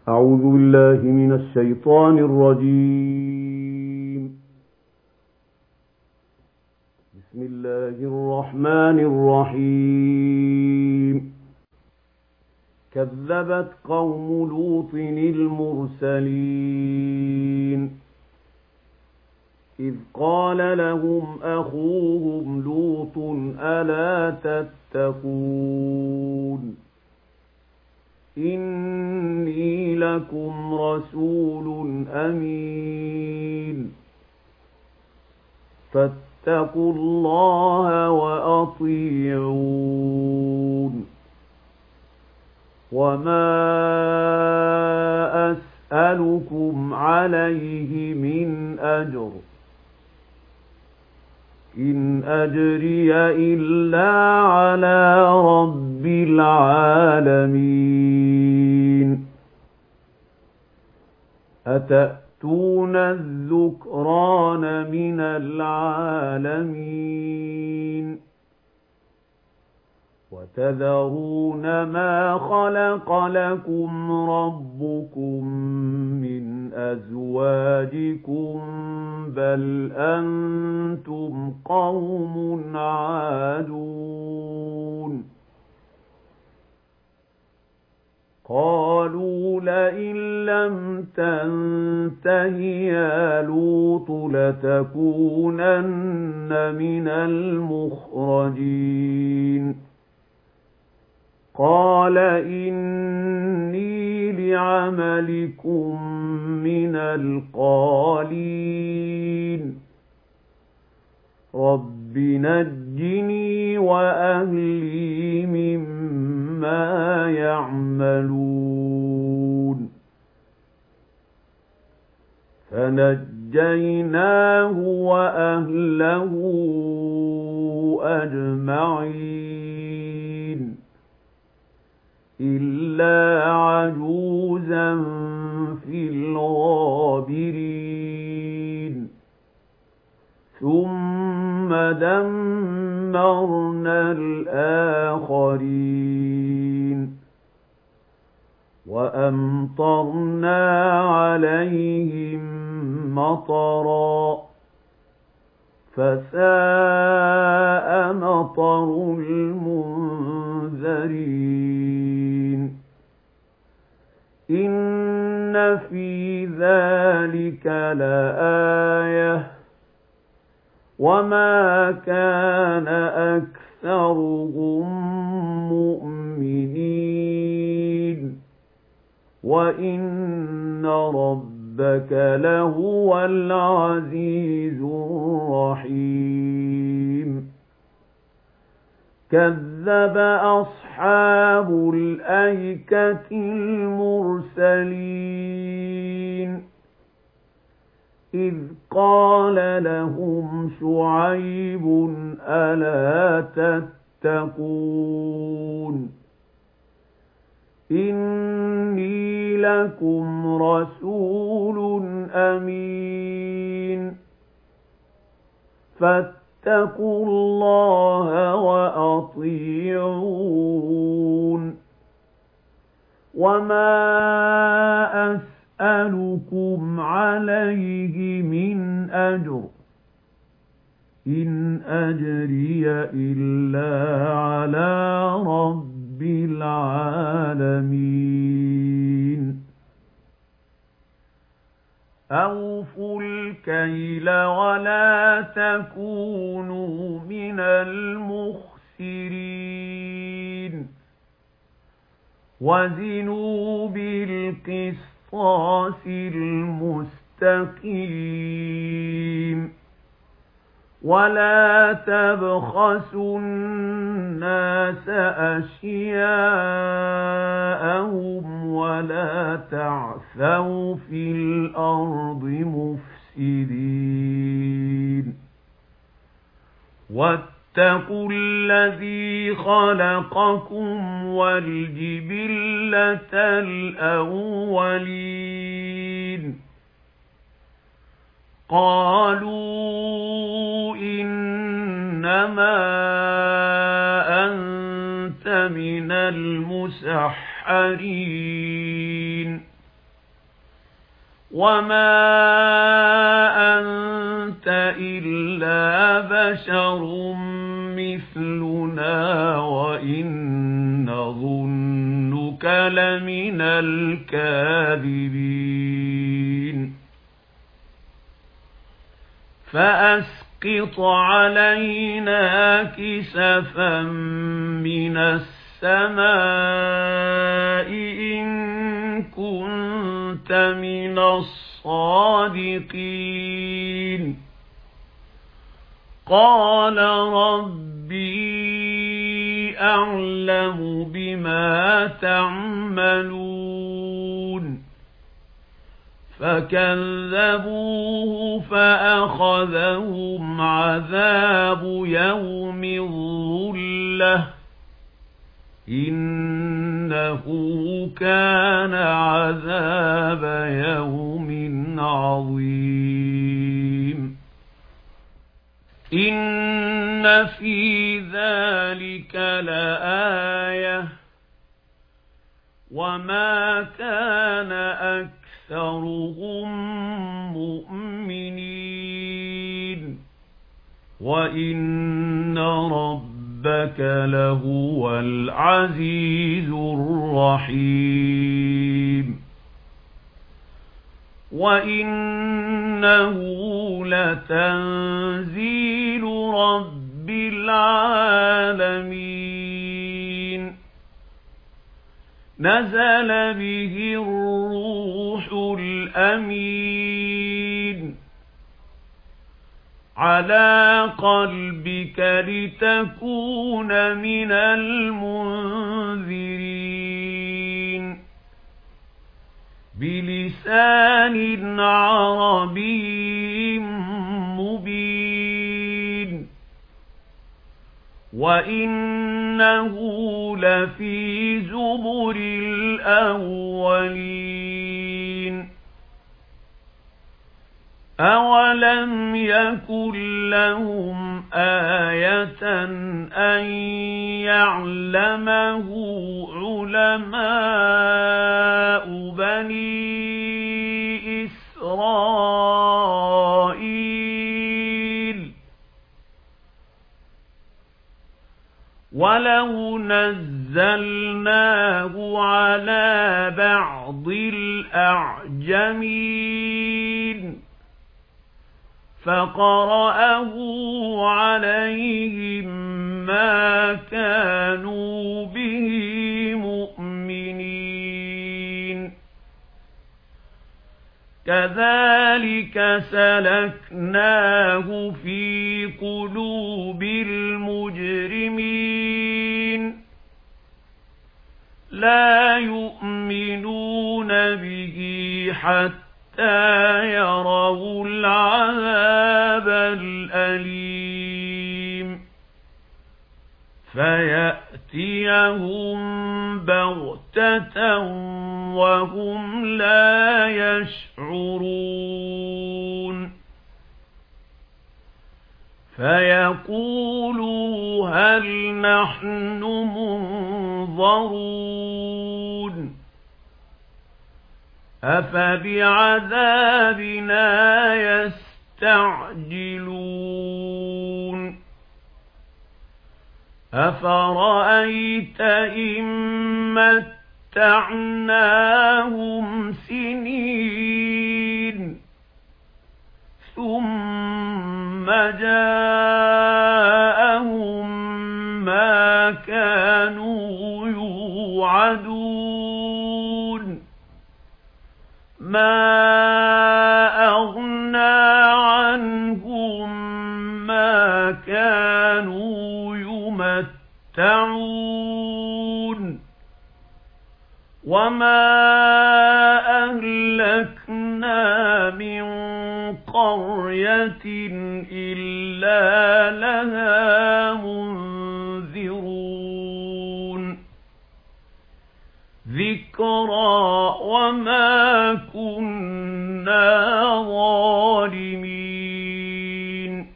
أعوذ بالله من الشيطان الرجيم. بسم الله الرحمن الرحيم. كذبت قوم لوط المرسلين إذ قال لهم أخوهم لوط ألا تتقون إني لكم رسول أمين فاتقوا الله وأطيعون وما أسألكم عليه من أجر إن أجري إلا على رب العالمين أتأتون الذكران من العالمين وتذرون ما خلق لكم ربكم من أزواجكم بل أنتم قوم عادون قالوا لئن لم تنته يا لوط لتكونن من المخرجين قال إني لعملكم من القالين رب نجني وأهلي مما يعملون فنجيناه وأهله أجمعين إلا عجوزا في الغابرين ثم دمرنا الآخرين وأمطرنا عليهم مطرا فساء مطر المنذرين إن في ذلك لآية وما كان أكثرهم مؤمنين وإن ربك لهو العزيز الرحيم كذب أصحاب الأيكة المرسلين إذ قال لهم شعيب ألا تتقون إني لكم رسول أمين فاتقوا الله وأطيعون وما أسألكم عليه من أجر إن أجري إلا على رب العالمين أوفوا الكيل ولا تكونوا من المخسرين وزنوا بالقسطاس المستقيم ولا تبخسوا الناس أشياءهم ولا تعثوا في الأرض مفسدين واتقوا الذي خلقكم والجبلة الأولين قالوا إنما أنت من المسحرين وَمَا أَنْتَ إِلَّا بَشَرٌ مِثْلُنَا وَإِنْ نَظُنُّكَ لَمِنَ الْكَاذِبِينَ فَأَسْقِطْ عَلَيْنَا كِسَفًا مِنَ السَّمَاءِ إِن كُنتَ مِنَ الصَّادِقِينَ قَالَ رَبِّي أَعْلَمُ بِمَا تَعْمَلُونَ فَكَذَّبُوهُ فَأَخَذَهُمْ عَذَابُ يَوْمِ الظُّلَّةِ إِنَّهُ كَانَ عَذَابَ يَوْمٍ عَظِيمٍ إِنَّ فِي ذَلِكَ لَآيَةً وَمَا كَانَ أَكْثَرُهُم مُؤْمِنِينَ وَإِنَّ رَبَّكَ لَهُوَ الْعَزِيزُ الرَّحِيمُ وَإِنَّهُ لَتَنزِيلُ رَبِّ الْعَالَمِينَ نَزَلَ بِهِ الرُّوحُ الْأَمِينُ عَلَى قَلْبِكَ لِتَكُونَ مِنَ الْمُنذِرِينَ بِلِسَانٍ عَرَبِيٍّ مُبِينٍ وَإِنَّهُ لَفِي زُبُرِ الْأَوَّلِينَ أَوَلَمْ يَكُنْ لَهُمْ آيَةً أَنْ يَعْلَمَهُ عُلَمَاءُ بَنِي إِسْرَائِيلَ وَلَوْ نَزَّلْنَاهُ عَلَى بَعْضِ الْأَعْجَمِينَ فَقَرَأَهُ عَلَيْهِمْ مَا كَانُوا بِهِ مُؤْمِنِينَ كَذَلِكَ سَلَكْنَاهُ فِي قُلُوبِ الْمُجْرِمِينَ لَا يُؤْمِنُونَ بِهِ حَتَّى يَرَوْا الْعَذَابَ الْأَلِيمَ فَيَأْتِيَهُم بَغْتَةً وَهُمْ لَا يَشْعُرُونَ فَيَقُولُوا هَلْ نَحْنُ مُنظَرُونَ أَفَبِعَذَابِنَا يَسْتَعْجِلُونَ أَفَرَأَيْتَ إِن مَّتَّعْنَاهُمْ سِنِينَ ثُمَّ جَاءَهُم مَّا كَانُوا يُوعَدُونَ مَا أَغْنَىٰ عَنْهُم مَّا كَانُوا يُمَتَّعُونَ وَمَا أَهْلَكْنَا مِن قَرْيَةٍ إِلَّا لَهَا مُنذِرُونَ ذِكْرَىٰ وَمَا كُنَّا ظَالِمِينَ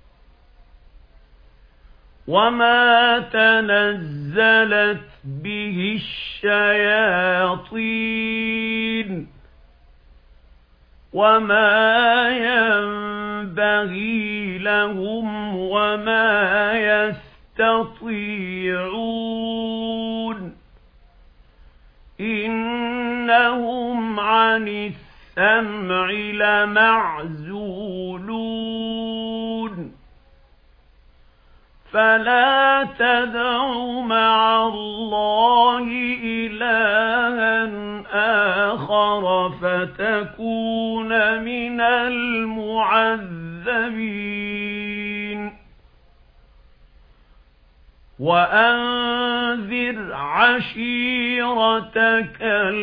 وَمَا تَنَزَّلَتْ بِهِ الشَّيَاطِينُ وما ينبغي لهم وما يستطيعون إنهم عن السمع لمعزولون فلا تدع مع الله إلها آخر فتكون من المعذبين وأنذر عشيرتك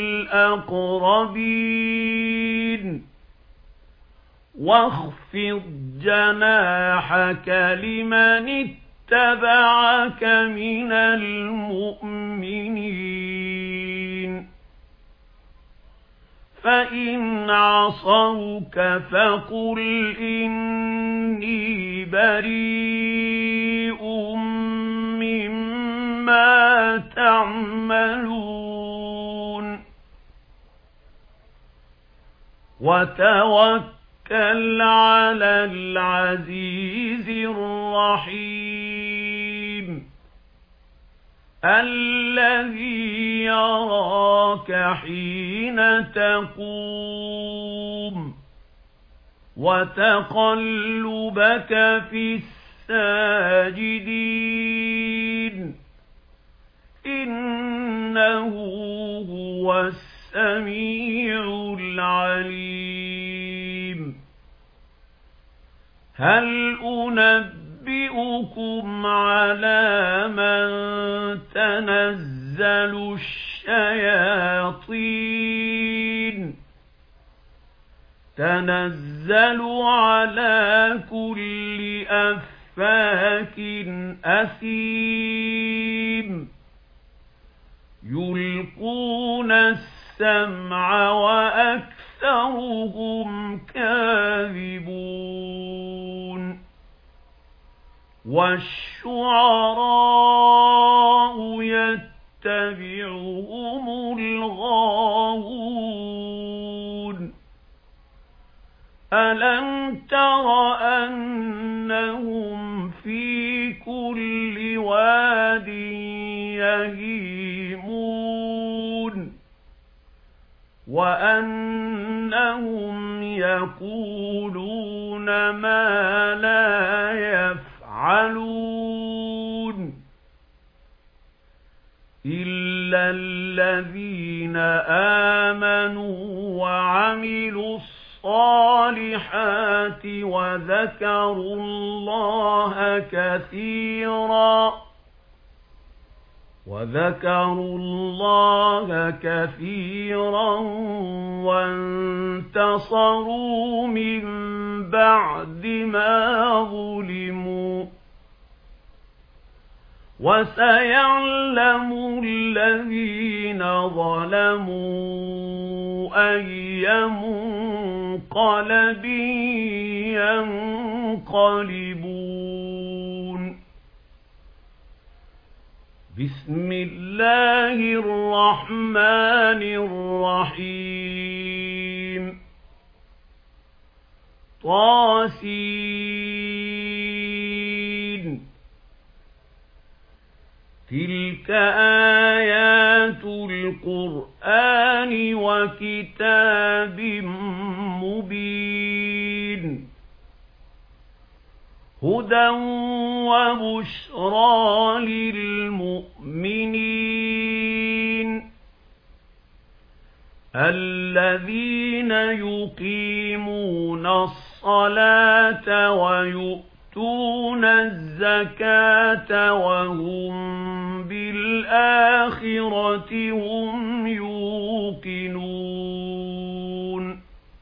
الأقربين واخفض جناحك لمن اتبعك من المؤمنين فإن عصوك فقل إني بريء مما تعملون وتوكل على العزيز الرحيم الذي يراك حين تقوم وتقلبك في الساجدين إنه هو السميع العليم هل أنبئكم على من تنزل الشياطين تنزل على كل أفاك أثيم يلقون السمع وأكثرهم كاذبون والشعراء يتبعهم الغاوون ألم تر أنهم في كل واد يهيمون وأنهم يقولون ما لا يفعلون إلا الذين آمنوا وعملوا الصالحات وذكروا الله كثيرا وانتصروا من بعد ما ظلموا وسيعلم الذين ظلموا أي منقلب ينقلبون بسم الله الرحمن الرحيم طاسين تلك آيات القرآن وكتاب مبين هدى وبشرى للمؤمنين الذين يقيمون الصلاة ويؤتون الزكاة وهم بالآخرة هم يوقنون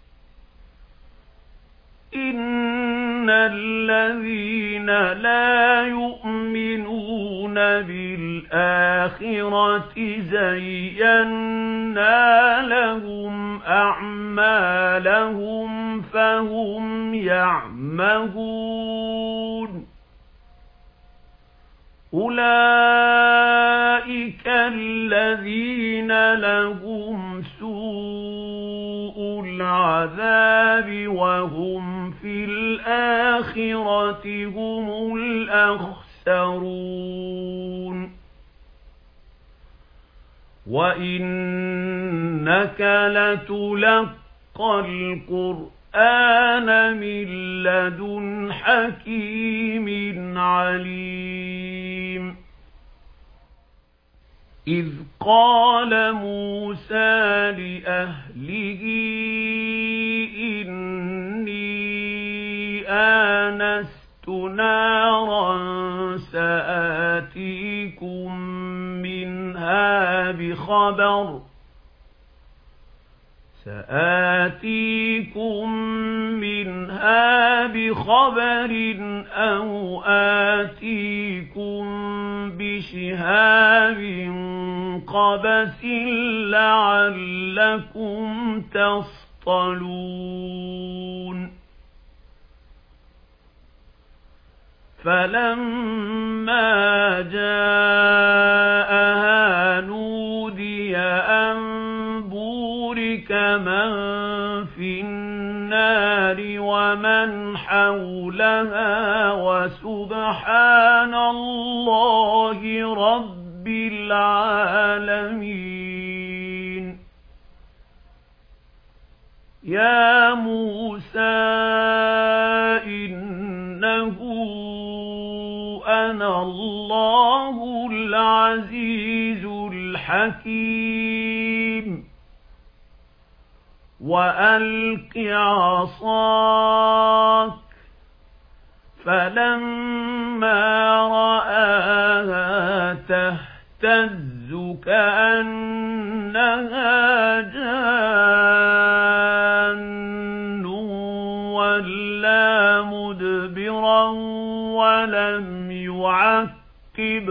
إن الذين لا يؤمنون بالآخرة زينا لهم أعمالهم فهم يعمهون أولئك الذين لهم سوء العذاب وهم في الآخرة هم الأخسرون وإنك لتلقى القرآن من لدن حكيم عليم إذ قال موسى لأهله إني آنست نارا سآتيكم منها بخبر أو آتيكم بشهاب قبس لعلكم تصطلون فلما جاءها نودي أن بورك من في النار ومن حولها وسبحان الله رب العالمين يا موسى إنه أنا الله العزيز الحكيم وألق عصاك فلما رآها تهتز كأنها جان ولا مدبرا ولم يعقب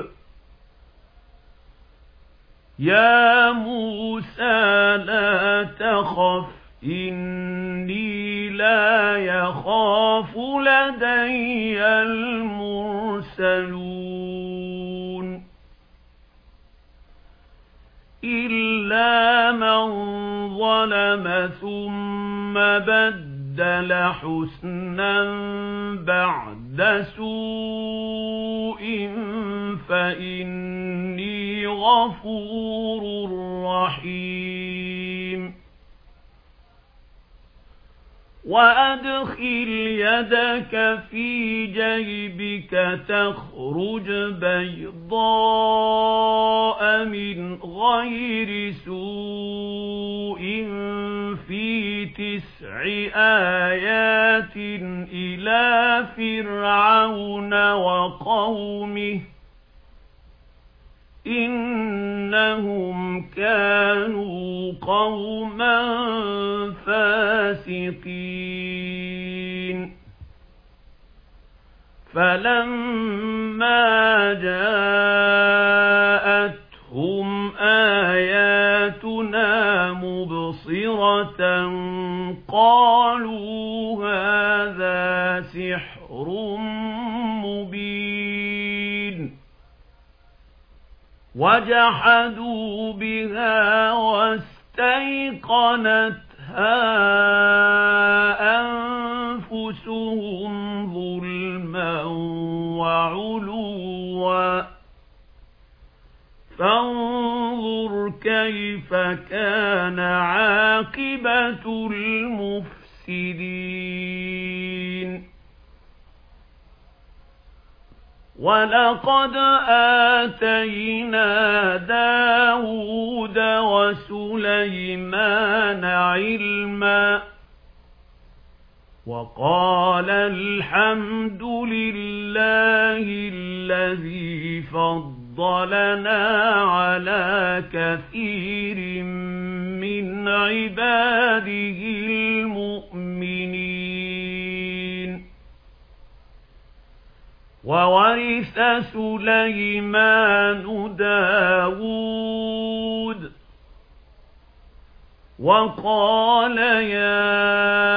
يا موسى لا تخف إني لا يخاف لدي المرسلون إلا من ظلم ثم بدل حسنا بعد سوء فإني غفور رحيم وأدخل يدك في جيبك تخرج بيضاء من غير سوء في 9 آيات إلى فرعون وقومه إنهم كانوا قوما فاسقين فلما جاءتهم آياتنا مبصرة قالوا هذا سحر مبين وجحدوا بها واستيقنتها أنفسهم ظلما وعلوا فانظر كيف كان عاقبة المفسدين ولقد آتينا داود وسليمان علما وقال الحمد لله الذي فضلنا على كثير من عباده المؤمنين وورث سليمان داود وقال يا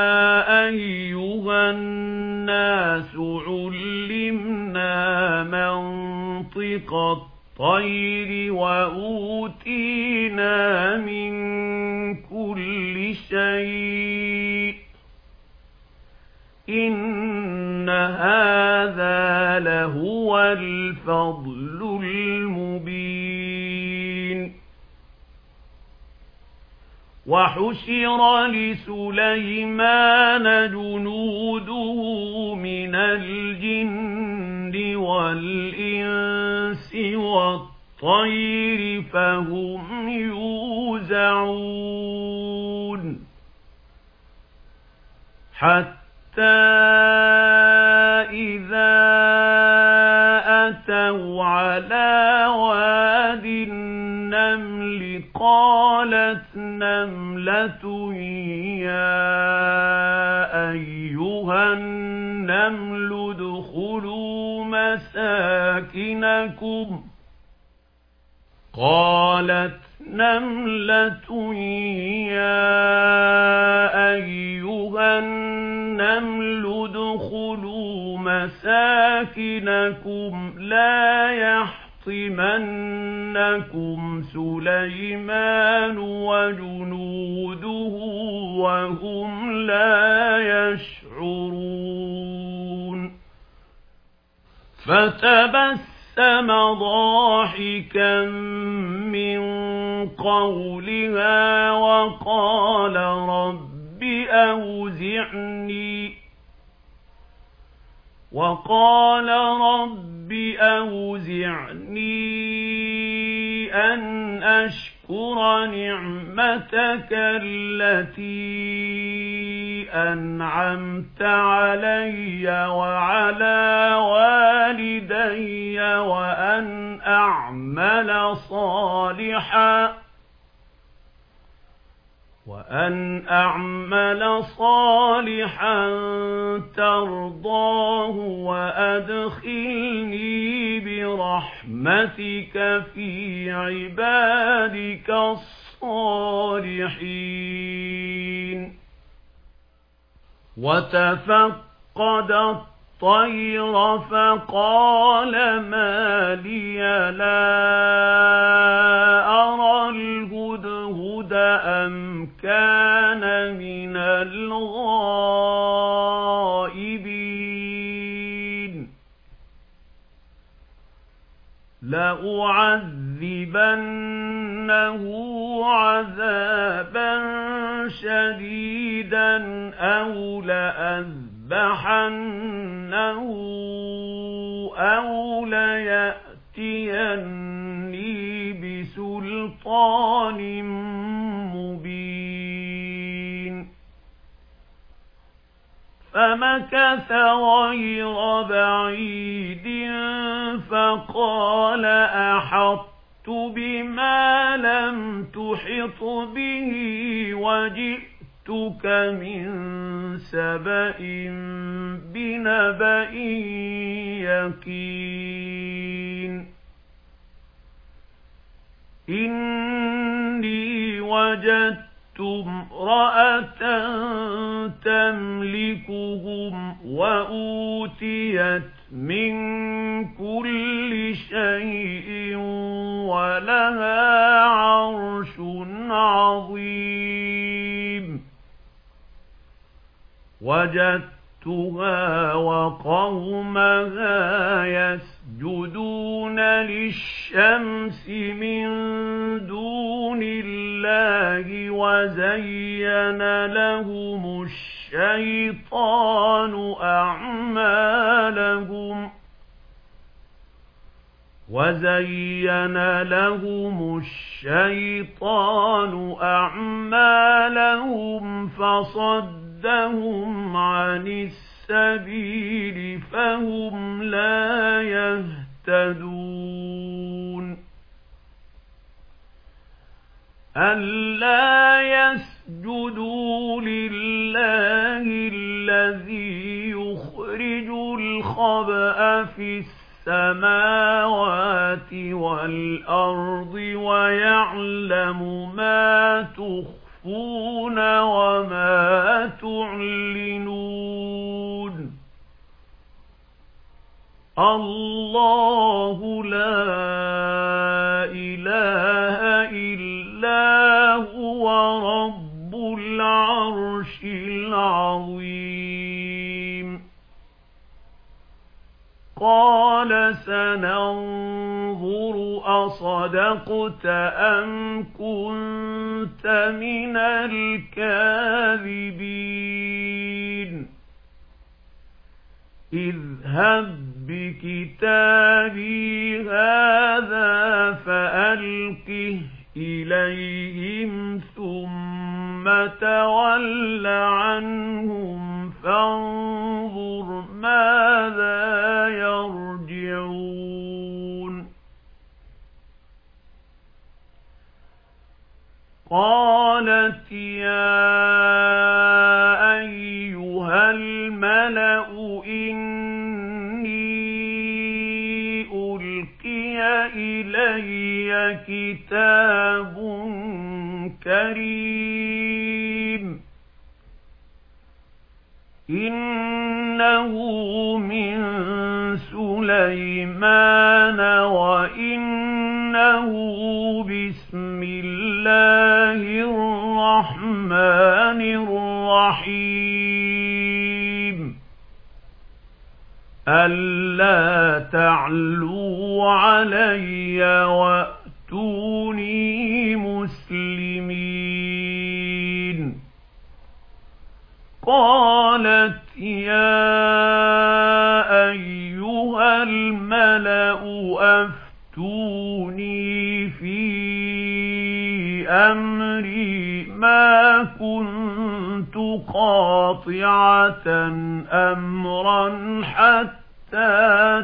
أيها الناس علمنا منطق الطير وأوتينا من كل شيء إِنَّ هَذَا لَهُوَ الْفَضْلُ الْمُبِينُ وَحُشِرَ لِسُلَيْمَانَ جُنُودُهُ مِنَ الْجِنِّ وَالْإِنسِ وَالطَّيْرِ فَهُمْ يُوزَعُونَ حَتَّى إِذَا أَتَوْا عَلَى وَادِ النَّمْلِ قَالَتْ نَمْلَةٌ يَا أَيُّهَا النَّمْلُ ادْخُلُوا مَسَاكِنَكُمْ لا يَحْطِمَنَّكُمْ سُلَيْمَانُ وَجُنُودُهُ وَهُمْ لَا يَشْعُرُونَ فَتَبَسَّمَ ضَاحِكًا مِّن قَوْلِهَا وَقَالَ رَبِّ أَوْزِعْنِي أَنْ أَشْكُرَ نِعْمَتَكَ الَّتِي أَنْعَمْتَ عَلَيَّ وَعَلَى وَالِدَيَّ وَأَنْ أَعْمَلَ صَالِحًا تَرْضَاهُ وَأَدْخِلْنِي بِرَحْمَتِكَ فِي عِبَادِكَ الصَّالِحِينَ وَتَفَقَّدَ الطَّيْرَ فَقَالَ مَا لِيَ لَا أَرَى الْهُدْهُدَ أَمْ كَانَ مِنَ الْغَائِبِينَ لَأُعَذِّبَنَّهُ عَذَابًا شَدِيدًا أَوْ لَأَذْبَحَنَّهُ أَوْ لَيَأْتِيَنِّي بِسُلْطَانٍ مُّبِينٍ فَمَكَثَ غَيْرَ بَعِيدٍ فَقَالَ أَحَطتُ بِمَا لَمْ تُحِطْ بِهِ وَجِئْتُكَ مِنْ سَبَإٍ بِنَبَإٍ يَقِينٍ إِنِّي وَجَدتُّ امْرَأَةً تَمْلِكُهُمْ وَأُوتِيَتْ مِنْ كُلِّ شَيْءٍ وَلَهَا عَرْشٌ عَظِيمٌ وَجَدتُّهَا وَقَوْمَهَا يَسْجُدُونَ لِلشَّمْسِ مِن دُونِ اللَّهِ وَزَيَّنَ لَهُمُ الشَّيْطَانُ أَعْمَالَهُمْ فَصَدَّهُمْ عَنِ السَّبِيلِ فَهُمْ لَا يَهْتَدُونَ أَلَّا يَسْجُدُوا لِلَّهِ الَّذِي يُخْرِجُ الْخَبْءَ فِي السَّمَاوَاتِ وَالْأَرْضِ وَيَعْلَمُ مَا تُخْفُونَ وَمَا تُعْلِنُونَ اللَّهُ لا إِلَٰهَ إِلَّا هُوَ رَبُّ الْعَرْشِ الْعَظِيمِ قال سننظر أصدقت أم كنت من الكاذبين اذهب بكتابي هذا فألقه إليهم ثم تول عنهم فانظر ماذا يرجعون قالت يا أيها الملأ إني ألقي إلي كتاب كريم إنه من سليمان وإنه بسم الله الرحمن الرحيم ألا تعلوا علي وأتوني مسلمين قالت يا أيها الملأ أفتوني في أمري ما كنت قاطعة أمرا حتى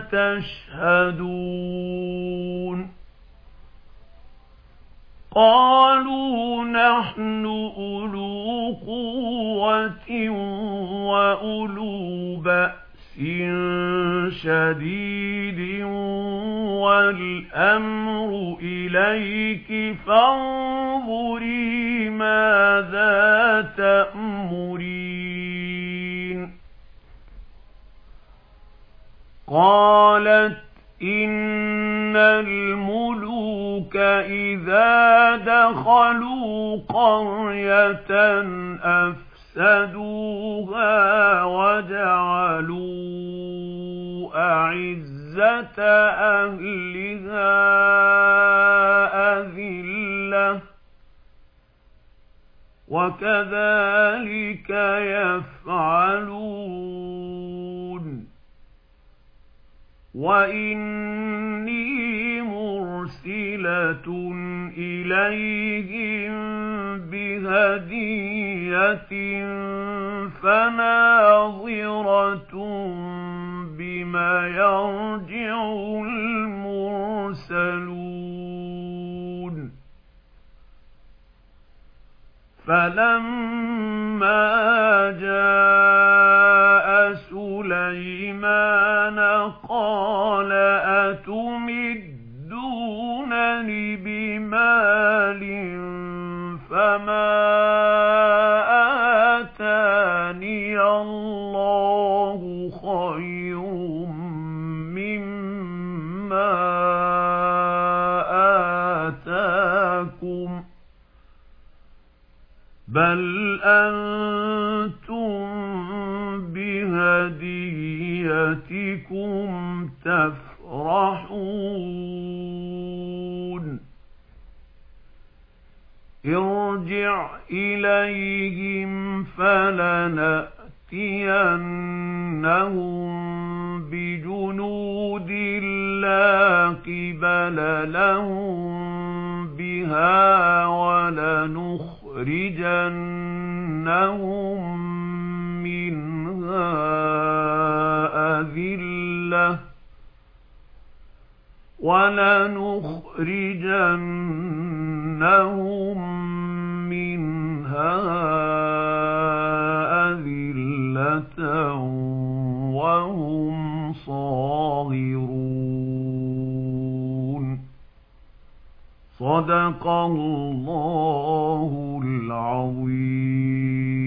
تشهدون قالوا نحن أولو قوة وأولو بأس شديد والأمر إليك فانظري ماذا تأمرين قالت إن الملوك إذا دخلوا قرية أفسدوها وجعلوا أعزة أهلها أذلة وكذلك يفعلون وإني مرسلة إليهم بهدية فناظرة بما يرجع المرسلون فلما جاء سليمان قال أتمدونني بمال فما آتاني الله خير مما آتاكم بل أنتم بهديتكم تفرحون ارجع إليهم فلنأتينهم بجنود لا قبل لهم بها ولنخرجنهم منها أذلة وهم صاغرون صدق الله العظيم.